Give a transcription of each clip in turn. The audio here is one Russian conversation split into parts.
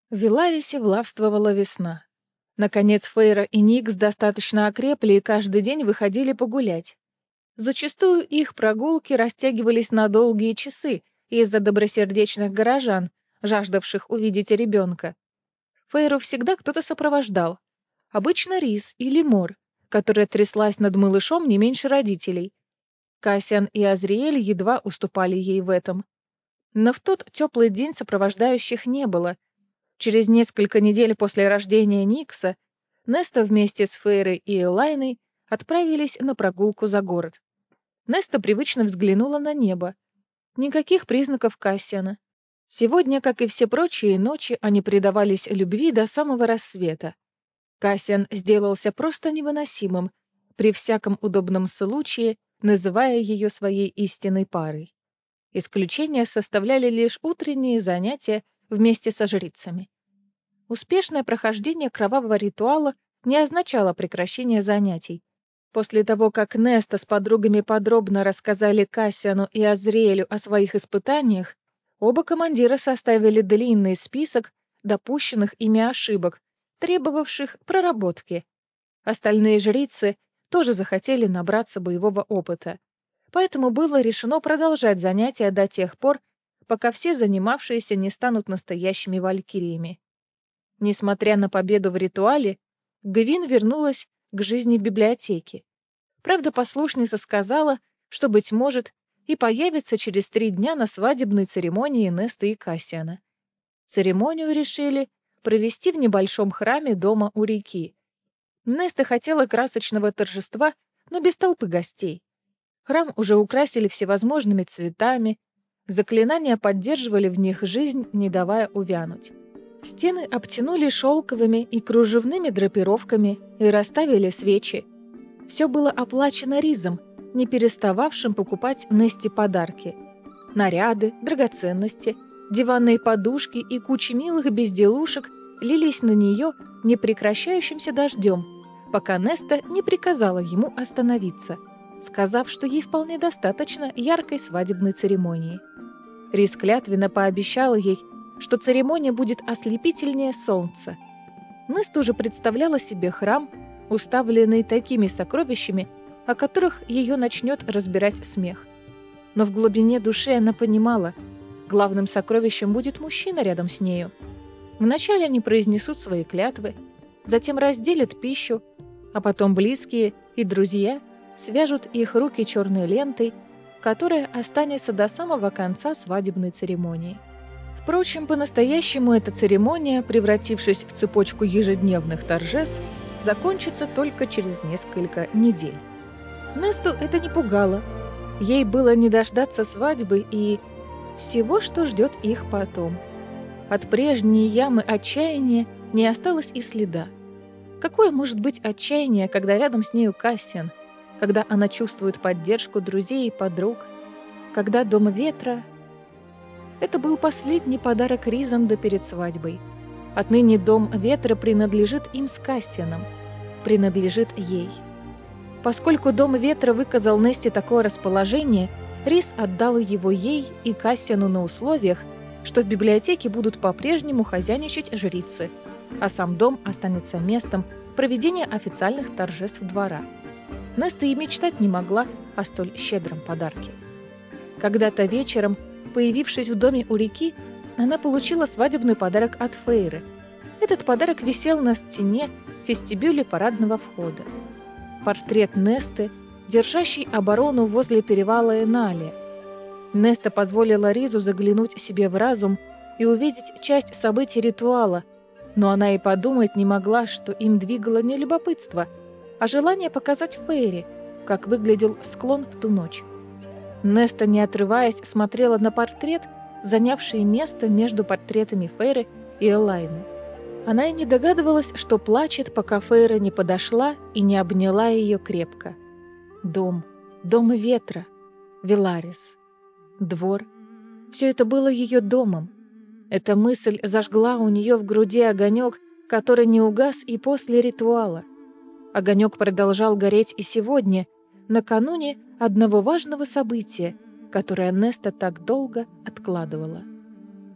В Виларисе властвовала весна. Наконец Фейра и Никс достаточно окрепли и каждый день выходили погулять. Зачастую их прогулки растягивались на долгие часы из-за добросердечных горожан, жаждавших увидеть ребенка. Фейру всегда кто-то сопровождал. Обычно Рис или Мор, которая тряслась над малышом не меньше родителей. Кассиан и Азриэль едва уступали ей в этом. Но в тот теплый день сопровождающих не было. Через несколько недель после рождения Никса Неста вместе с Фейрой и Элайной отправились на прогулку за город. Неста привычно взглянула на небо. Никаких признаков Кассиана. Сегодня, как и все прочие ночи, они предавались любви до самого рассвета. Кассиан сделался просто невыносимым, при всяком удобном случае называя ее своей истинной парой. Исключение составляли лишь утренние занятия вместе со жрицами. Успешное прохождение кровавого ритуала не означало прекращение занятий. После того, как Неста с подругами подробно рассказали Кассиану и Азриэлю о своих испытаниях, оба командира составили длинный список допущенных ими ошибок, требовавших проработки. Остальные жрицы тоже захотели набраться боевого опыта. Поэтому было решено продолжать занятия до тех пор, пока все занимавшиеся не станут настоящими валькириями. Несмотря на победу в ритуале, Гвин вернулась к жизни в библиотеке. Правда, послушница сказала, что, быть может, и появится через 3 дня на свадебной церемонии Несты и Кассиана. Церемонию решили провести в небольшом храме дома у реки. Неста хотела красочного торжества, но без толпы гостей. Храм уже украсили всевозможными цветами, заклинания поддерживали в них жизнь, не давая увянуть. Стены обтянули шелковыми и кружевными драпировками и расставили свечи. Все было оплачено Ризом, не перестававшим покупать Несте подарки. Наряды, драгоценности, диванные подушки и куча милых безделушек лились на нее непрекращающимся дождем, пока Неста не приказала ему остановиться, сказав, что ей вполне достаточно яркой свадебной церемонии. Риз клятвенно пообещала ей, что церемония будет ослепительнее солнца. Неста уже представляла себе храм, уставленный такими сокровищами, о которых ее начнет разбирать смех. Но в глубине души она понимала, главным сокровищем будет мужчина рядом с нею. Вначале они произнесут свои клятвы, затем разделят пищу, а потом близкие и друзья свяжут их руки черной лентой, которая останется до самого конца свадебной церемонии. Впрочем, по-настоящему эта церемония, превратившись в цепочку ежедневных торжеств, закончится только через несколько недель. Несту это не пугало. Ей было не дождаться свадьбы и всего, что ждет их потом. От прежней ямы отчаяния не осталось и следа. Какое может быть отчаяние, когда рядом с нею Кассиан, когда она чувствует поддержку друзей и подруг, когда Дом Ветра... Это был последний подарок Ризанда перед свадьбой. Отныне Дом Ветра принадлежит им с Кассианом, принадлежит ей. Поскольку Дом Ветра выказал Несте такое расположение, Риз отдал его ей и Кассиану на условиях, что в библиотеке будут по-прежнему хозяйничать жрицы, а сам дом останется местом проведения официальных торжеств двора. Неста и мечтать не могла о столь щедром подарке. Когда-то вечером, появившись в доме у реки, она получила свадебный подарок от Фейры. Этот подарок висел на стене в вестибюле парадного входа. Портрет Несты, держащий оборону возле перевала Эналия. Неста позволила Ризу заглянуть себе в разум и увидеть часть событий ритуала, но она и подумать не могла, что им двигало не любопытство, а желание показать Фейре, как выглядел склон в ту ночь. Неста, не отрываясь, смотрела на портрет, занявший место между портретами Фейры и Элайны. Она и не догадывалась, что плачет, пока Фейра не подошла и не обняла ее крепко. Дом Ветра, Виларис, двор — все это было ее домом. Эта мысль зажгла у нее в груди огонек, который не угас и после ритуала. Огонек продолжал гореть и сегодня, накануне одного важного события, которое Неста так долго откладывала.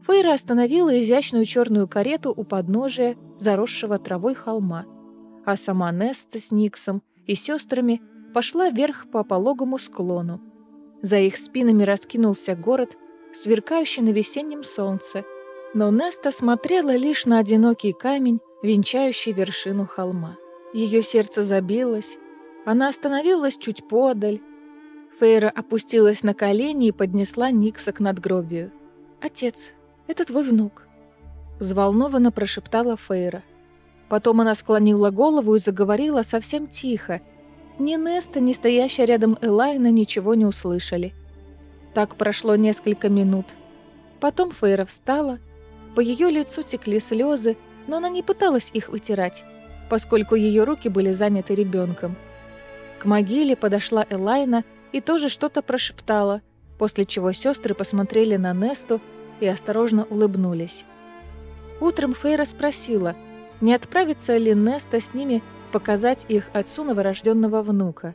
Фейра остановила изящную черную карету у подножия заросшего травой холма, а сама Неста с Никсом и сестрами пошла вверх по пологому склону. За их спинами раскинулся город, сверкающий на весеннем солнце, но Неста смотрела лишь на одинокий камень, венчающий вершину холма. Ее сердце забилось, она остановилась чуть подаль. Фейра опустилась на колени и поднесла Никса к надгробию. «Отец, это твой внук», — взволнованно прошептала Фейра. Потом она склонила голову и заговорила совсем тихо. Ни Неста, ни стоящая рядом Элайна ничего не услышали. Так прошло несколько минут. Потом Фейра встала. По ее лицу текли слезы, но она не пыталась их вытирать, поскольку ее руки были заняты ребенком. К могиле подошла Элайна и тоже что-то прошептала, после чего сестры посмотрели на Несту и осторожно улыбнулись. Утром Фейра спросила, не отправится ли Неста с ними показать их отцу новорожденного внука.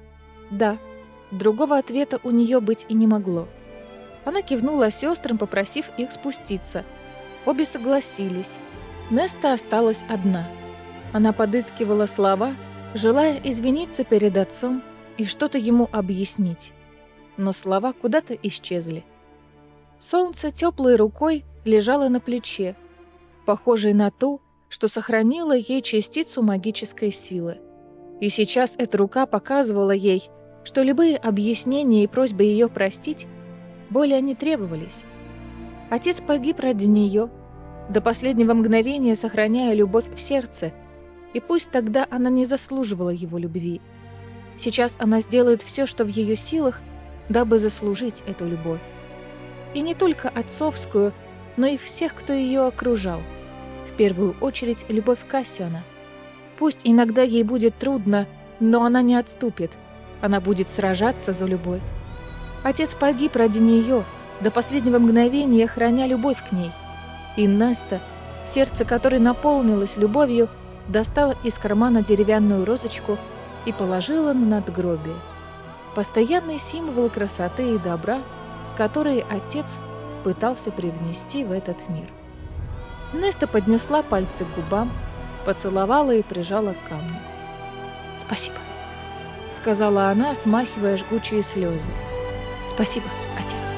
Да, другого ответа у нее быть и не могло. Она кивнула сестрам, попросив их спуститься. Обе согласились. Неста осталась одна. Она подыскивала слова, желая извиниться перед отцом и что-то ему объяснить. Но слова куда-то исчезли. Солнце теплой рукой лежало на плече, похожей на ту, что сохранила ей частицу магической силы. И сейчас эта рука показывала ей, что любые объяснения и просьбы ее простить более не требовались. Отец погиб ради нее, до последнего мгновения сохраняя любовь в сердце, и пусть тогда она не заслуживала его любви. Сейчас она сделает все, что в ее силах, дабы заслужить эту любовь. И не только отцовскую, но и всех, кто ее окружал. В первую очередь любовь Кассиана. Пусть иногда ей будет трудно, но она не отступит. Она будет сражаться за любовь. Отец погиб ради нее, до последнего мгновения храня любовь к ней. И Неста, сердце которой наполнилось любовью, достала из кармана деревянную розочку и положила на надгробие. Постоянный символ красоты и добра, который отец пытался привнести в этот мир. Неста поднесла пальцы к губам, поцеловала и прижала к камню. «Спасибо», — сказала она, смахивая жгучие слезы. «Спасибо, отец».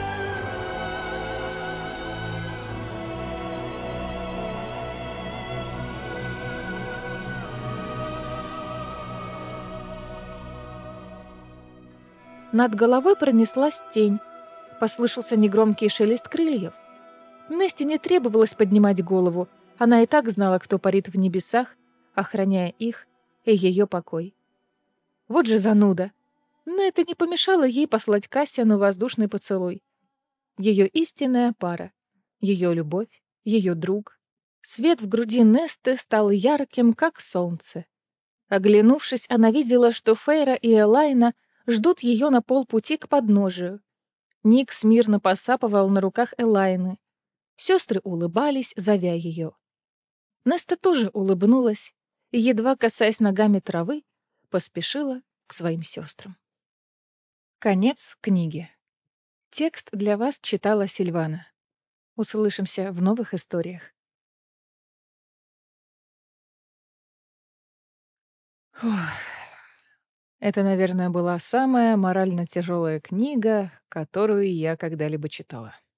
Над головой пронеслась тень. Послышался негромкий шелест крыльев. Несте не требовалось поднимать голову. Она и так знала, кто парит в небесах, охраняя их и ее покой. Вот же зануда. Но это не помешало ей послать Кассиану воздушный поцелуй. Ее истинная пара. Ее любовь, ее друг. Свет в груди Несты стал ярким, как солнце. Оглянувшись, она видела, что Фейра и Элайна ждут ее на полпути к подножию. Никс мирно посапывал на руках Элайны. Сестры улыбались, зовя ее. Неста тоже улыбнулась и, едва касаясь ногами травы, поспешила к своим сестрам. Конец книги. Текст для вас читала Сильвана. Услышимся в новых историях. Фух. Это, наверное, была самая морально тяжелая книга, которую я когда-либо читала.